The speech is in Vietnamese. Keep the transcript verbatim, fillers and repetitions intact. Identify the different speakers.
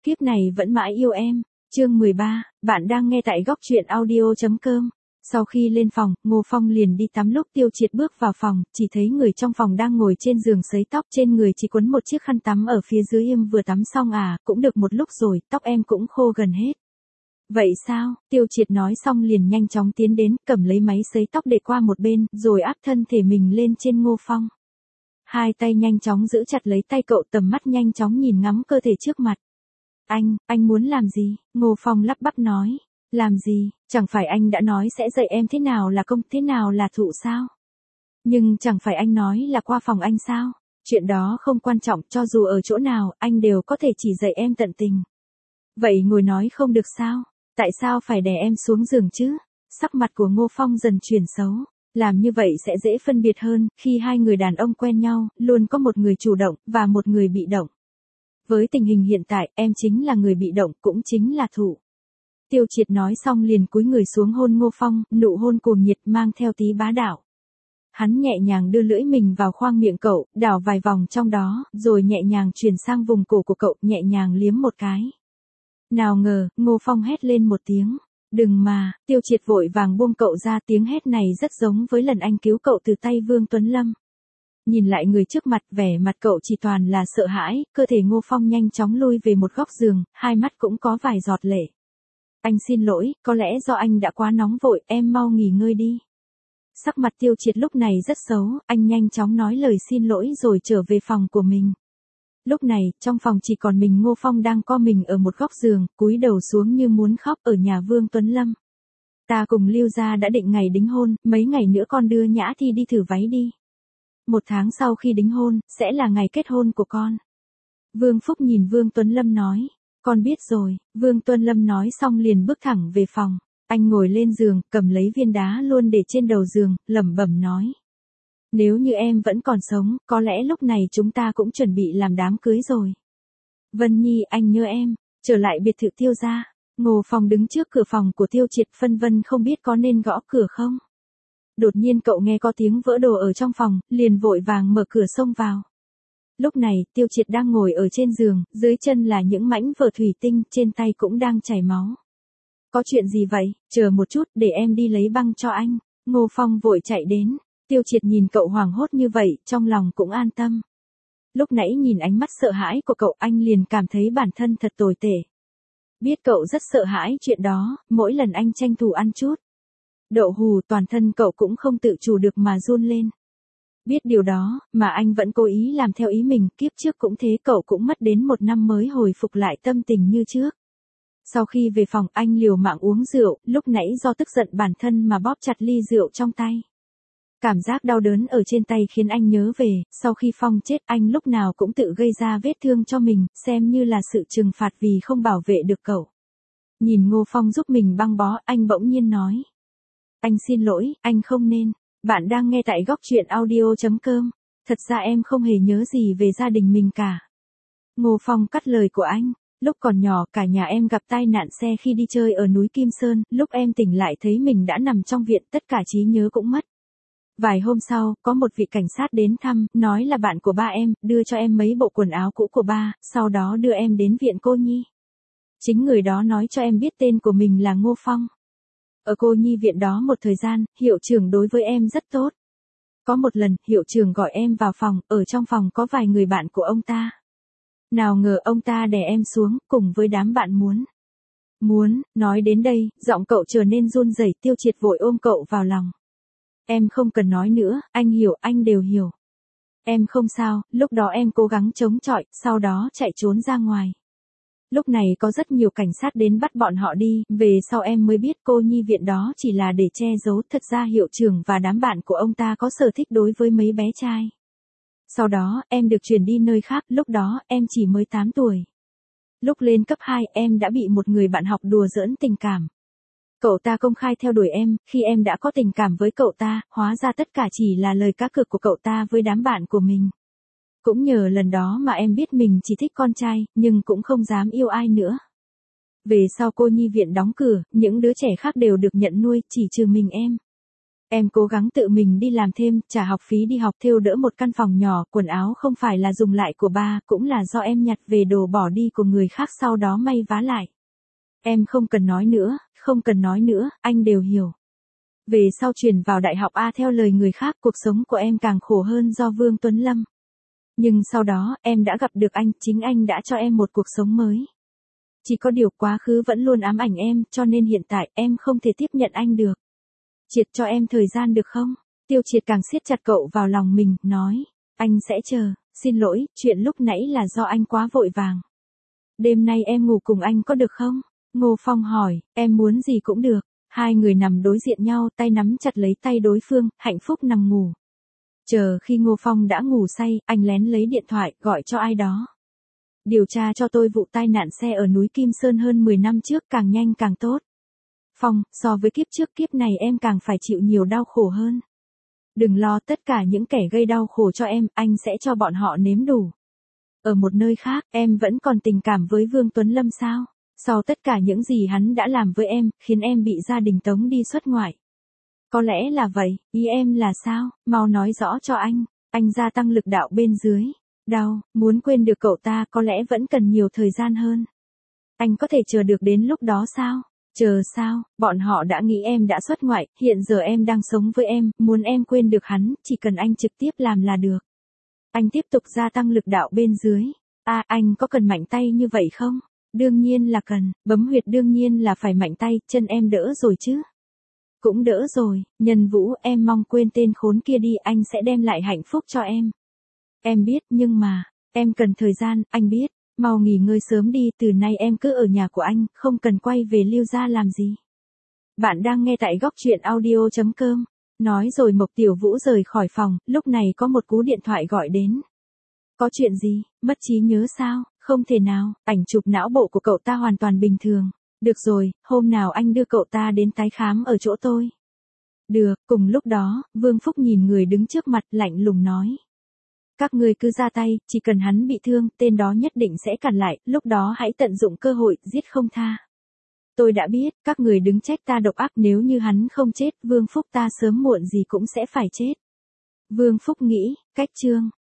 Speaker 1: kiếp này vẫn mãi yêu em. Chương mười ba, bạn đang nghe tại góc truyện audio.com. Sau khi lên phòng, Ngô Phong liền đi tắm. Lúc Tiêu Triệt bước vào phòng, chỉ thấy người trong phòng đang ngồi trên giường sấy tóc, trên người chỉ quấn một chiếc khăn tắm ở phía dưới. Em vừa tắm xong à, cũng được một lúc rồi, tóc em cũng khô gần hết. Vậy sao? Tiêu Triệt nói xong liền nhanh chóng tiến đến, cầm lấy máy sấy tóc để qua một bên, rồi áp thân thể mình lên trên Ngô Phong. Hai tay nhanh chóng giữ chặt lấy tay cậu, tầm mắt nhanh chóng nhìn ngắm cơ thể trước mặt. Anh, anh muốn làm gì? Ngô Phong lắp bắp nói. Làm gì? Chẳng phải anh đã nói sẽ dạy em thế nào là công, thế nào là thụ sao? Nhưng chẳng phải anh nói là qua phòng anh sao? Chuyện đó không quan trọng, cho dù ở chỗ nào, anh đều có thể chỉ dạy em tận tình. Vậy ngồi nói không được sao? Tại sao phải đè em xuống giường chứ? Sắc mặt của Ngô Phong dần chuyển xấu. Làm như vậy sẽ dễ phân biệt hơn, khi hai người đàn ông quen nhau, luôn có một người chủ động, và một người bị động. Với tình hình hiện tại, em chính là người bị động, cũng chính là thụ. Tiêu Triệt nói xong liền cúi người xuống hôn Ngô Phong, nụ hôn cuồng nhiệt mang theo tí bá đạo. Hắn nhẹ nhàng đưa lưỡi mình vào khoang miệng cậu, đảo vài vòng trong đó, rồi nhẹ nhàng chuyển sang vùng cổ của cậu, nhẹ nhàng liếm một cái. Nào ngờ, Ngô Phong hét lên một tiếng. Đừng mà, Tiêu Triệt vội vàng buông cậu ra. Tiếng hét này rất giống với lần anh cứu cậu từ tay Vương Tuấn Lâm. Nhìn lại người trước mặt, vẻ mặt cậu chỉ toàn là sợ hãi, cơ thể Ngô Phong nhanh chóng lui về một góc giường, hai mắt cũng có vài giọt lệ. Anh xin lỗi, có lẽ do anh đã quá nóng vội, em mau nghỉ ngơi đi. Sắc mặt Tiêu Triệt lúc này rất xấu, anh nhanh chóng nói lời xin lỗi rồi trở về phòng của mình. Lúc này, trong phòng chỉ còn mình Ngô Phong đang co mình ở một góc giường, cúi đầu xuống như muốn khóc ở nhà Vương Tuấn Lâm. Ta cùng Lưu gia đã định ngày đính hôn, mấy ngày nữa con đưa Nhã Thi đi thử váy đi. Một tháng sau khi đính hôn, sẽ là ngày kết hôn của con. Vương Phúc nhìn Vương Tuấn Lâm nói. Con biết rồi. Vương Tuấn Lâm nói xong liền bước thẳng về phòng. Anh ngồi lên giường, cầm lấy viên đá luôn để trên đầu giường, lẩm bẩm nói. Nếu như em vẫn còn sống, có lẽ lúc này chúng ta cũng chuẩn bị làm đám cưới rồi. Vân Nhi, anh nhớ em. Trở lại biệt thự Tiêu gia. Ngô Phong đứng trước cửa phòng của Tiêu Triệt, phân vân không biết có nên gõ cửa không. Đột nhiên cậu nghe có tiếng vỡ đồ ở trong phòng, liền vội vàng mở cửa xông vào. Lúc này, Tiêu Triệt đang ngồi ở trên giường, dưới chân là những mảnh vỡ thủy tinh, trên tay cũng đang chảy máu. Có chuyện gì vậy? Chờ một chút, để em đi lấy băng cho anh. Ngô Phong vội chạy đến. Tiêu Triệt nhìn cậu hoảng hốt như vậy, trong lòng cũng an tâm. Lúc nãy nhìn ánh mắt sợ hãi của cậu, anh liền cảm thấy bản thân thật tồi tệ. Biết cậu rất sợ hãi chuyện đó, mỗi lần anh tranh thủ ăn chút đậu hù, toàn thân cậu cũng không tự chủ được mà run lên. Biết điều đó, mà anh vẫn cố ý làm theo ý mình, kiếp trước cũng thế, cậu cũng mất đến một năm mới hồi phục lại tâm tình như trước. Sau khi về phòng, anh liều mạng uống rượu, lúc nãy do tức giận bản thân mà bóp chặt ly rượu trong tay. Cảm giác đau đớn ở trên tay khiến anh nhớ về, sau khi Phong chết, anh lúc nào cũng tự gây ra vết thương cho mình, xem như là sự trừng phạt vì không bảo vệ được cậu. Nhìn Ngô Phong giúp mình băng bó, anh bỗng nhiên nói. Anh xin lỗi, anh không nên. Bạn đang nghe tại góc truyện audio.com. Thật ra em không hề nhớ gì về gia đình mình cả. Ngô Phong cắt lời của anh. Lúc còn nhỏ, cả nhà em gặp tai nạn xe khi đi chơi ở núi Kim Sơn, lúc em tỉnh lại thấy mình đã nằm trong viện, tất cả trí nhớ cũng mất. Vài hôm sau, có một vị cảnh sát đến thăm, nói là bạn của ba em, đưa cho em mấy bộ quần áo cũ của ba, sau đó đưa em đến viện cô nhi. Chính người đó nói cho em biết tên của mình là Ngô Phong. Ở cô nhi viện đó một thời gian, hiệu trưởng đối với em rất tốt. Có một lần, hiệu trưởng gọi em vào phòng, ở trong phòng có vài người bạn của ông ta. Nào ngờ ông ta đè em xuống, cùng với đám bạn muốn. Muốn, nói đến đây, giọng cậu trở nên run rẩy. Tiêu Triệt vội ôm cậu vào lòng. Em không cần nói nữa, anh hiểu, anh đều hiểu. Em không sao, lúc đó em cố gắng chống chọi, sau đó chạy trốn ra ngoài. Lúc này có rất nhiều cảnh sát đến bắt bọn họ đi, về sau em mới biết cô nhi viện đó chỉ là để che giấu, thật ra hiệu trưởng và đám bạn của ông ta có sở thích đối với mấy bé trai. Sau đó, em được chuyển đi nơi khác, lúc đó, em chỉ mới tám tuổi. Lúc lên cấp hai, em đã bị một người bạn học đùa giỡn tình cảm. Cậu ta công khai theo đuổi em, khi em đã có tình cảm với cậu ta, hóa ra tất cả chỉ là lời cá cược của cậu ta với đám bạn của mình. Cũng nhờ lần đó mà em biết mình chỉ thích con trai, nhưng cũng không dám yêu ai nữa. Về sau cô nhi viện đóng cửa, những đứa trẻ khác đều được nhận nuôi, chỉ trừ mình em. Em cố gắng tự mình đi làm thêm, trả học phí đi học thêu đỡ một căn phòng nhỏ, quần áo không phải là dùng lại của ba, cũng là do em nhặt về đồ bỏ đi của người khác sau đó may vá lại. Em không cần nói nữa, không cần nói nữa, anh đều hiểu. Về sau chuyển vào đại học A theo lời người khác, cuộc sống của em càng khổ hơn do Vương Tuấn Lâm. Nhưng sau đó, em đã gặp được anh, chính anh đã cho em một cuộc sống mới. Chỉ có điều quá khứ vẫn luôn ám ảnh em, cho nên hiện tại em không thể tiếp nhận anh được. Triệt cho em thời gian được không? Tiêu Triệt càng siết chặt cậu vào lòng mình, nói. Anh sẽ chờ, xin lỗi, chuyện lúc nãy là do anh quá vội vàng. Đêm nay em ngủ cùng anh có được không? Ngô Phong hỏi, em muốn gì cũng được. Hai người nằm đối diện nhau, tay nắm chặt lấy tay đối phương, hạnh phúc nằm ngủ. Chờ khi Ngô Phong đã ngủ say, anh lén lấy điện thoại, gọi cho ai đó. Điều tra cho tôi vụ tai nạn xe ở núi Kim Sơn hơn mười năm trước, càng nhanh càng tốt. Phong, so với kiếp trước kiếp này em càng phải chịu nhiều đau khổ hơn. Đừng lo, tất cả những kẻ gây đau khổ cho em, anh sẽ cho bọn họ nếm đủ. Ở một nơi khác, em vẫn còn tình cảm với Vương Tuấn Lâm sao? Sau tất cả những gì hắn đã làm với em, khiến em bị gia đình tống đi xuất ngoại. Có lẽ là vậy, ý em là sao? Mau nói rõ cho anh. Anh gia tăng lực đạo bên dưới. Đau, muốn quên được cậu ta có lẽ vẫn cần nhiều thời gian hơn. Anh có thể chờ được đến lúc đó sao? Chờ sao? Bọn họ đã nghĩ em đã xuất ngoại, hiện giờ em đang sống với em, muốn em quên được hắn, chỉ cần anh trực tiếp làm là được. Anh tiếp tục gia tăng lực đạo bên dưới. À, anh có cần mạnh tay như vậy không? Đương nhiên là cần, bấm huyệt đương nhiên là phải mạnh tay, chân em đỡ rồi chứ? Cũng đỡ rồi, Nhân Vũ, em mong quên tên khốn kia đi, anh sẽ đem lại hạnh phúc cho em. Em biết, nhưng mà, em cần thời gian, anh biết, mau nghỉ ngơi sớm đi, từ nay em cứ ở nhà của anh, không cần quay về Lưu gia làm gì. Bạn đang nghe tại góc truyện audio chấm com. Nói rồi Mộc Tiểu Vũ rời khỏi phòng, lúc này có một cú điện thoại gọi đến. Có chuyện gì, mất trí nhớ sao? Không thể nào, ảnh chụp não bộ của cậu ta hoàn toàn bình thường. Được rồi, hôm nào anh đưa cậu ta đến tái khám ở chỗ tôi. Được, cùng lúc đó, Vương Phúc nhìn người đứng trước mặt lạnh lùng nói. Các người cứ ra tay, chỉ cần hắn bị thương, tên đó nhất định sẽ cản lại, lúc đó hãy tận dụng cơ hội, giết không tha. Tôi đã biết, các người đứng trách ta độc ác, nếu như hắn không chết, Vương Phúc ta sớm muộn gì cũng sẽ phải chết. Vương Phúc nghĩ, cách chương,